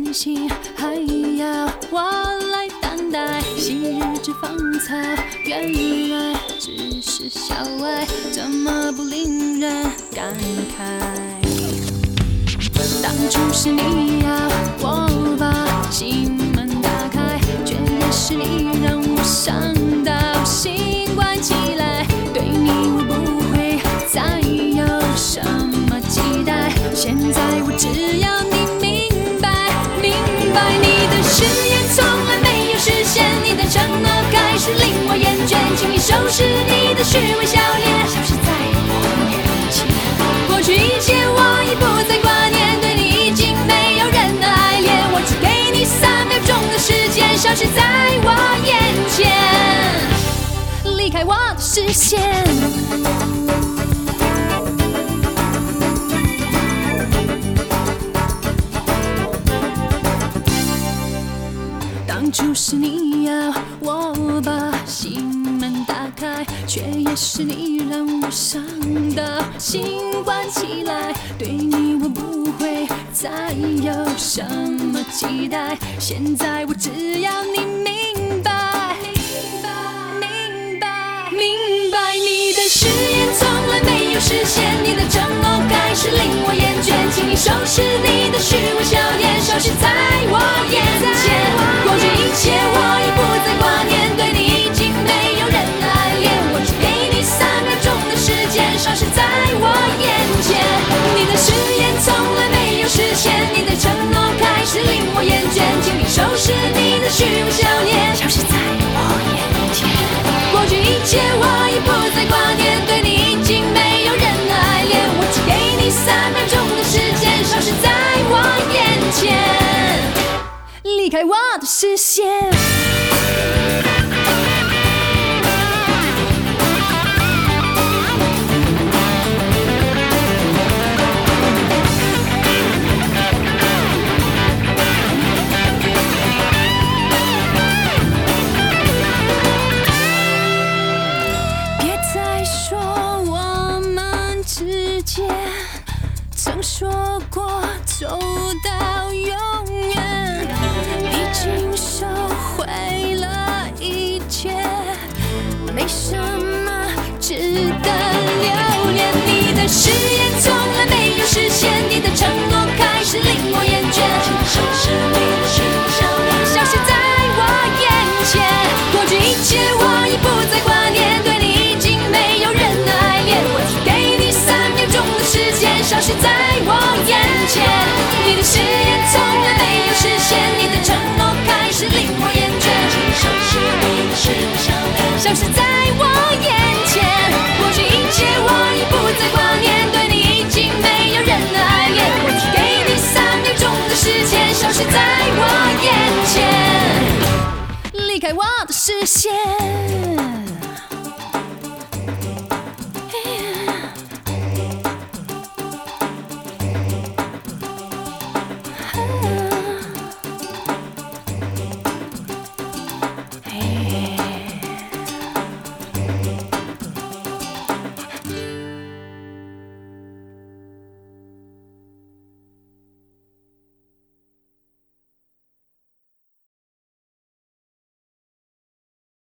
星星还要我来等待，昔日之芳草原来只是小爱，怎么不令人感慨？当初是你要我把心门打开，却也是你让我伤到心关起来。对你我不会再有什么期待，现在我只要你明白，明白你的誓言从来没有实现，你的承诺开始令我厌倦，请你收拾你的虚伪笑脸，消失在我眼前。过去一切我已不再挂念，对你已经没有任何爱恋，我只给你3秒钟的时间，消失在我眼前，离开我的视线。当初是你要我把心门打开，却也是你让我伤到心关起来。对你我不会再有什么期待，现在我只要你明白，明白你的誓言从来没有实现，你的承诺开始令我厌倦，请你收拾你的虚伪笑脸，消失在我眼前。过去一切我已不再挂念，对你已经没有任何爱恋，我只给你3秒钟的时间，消失在我眼前。你的誓言从来没有实现，你的承诺开始令我厌倦，请你收拾你的虚伪笑脸，消失在我眼前。过去一切我已不再挂念，对你已经没有任何爱恋，我只给你3秒钟的时间，消失在我眼前，离开我的视线。别再说我们之间曾说过走到永远，已经收回了一切，没什么值得留恋。你的誓言从来没有实现，你的承诺开始令我厌倦，请你收拾你的虚伪笑脸，消失在我眼前。过去一切我已不再挂念，对你已经没有任何爱恋，我只给你3秒钟的时间，消失在我眼前。你的誓言从来没有实现，你的承诺开始令我厌倦，请你收拾你的虚伪笑脸，消失在我眼前。过去一切我已不再挂念，对你已经没有任何爱恋，我只给你3秒钟的时间，消失在我眼前，离开我的视线。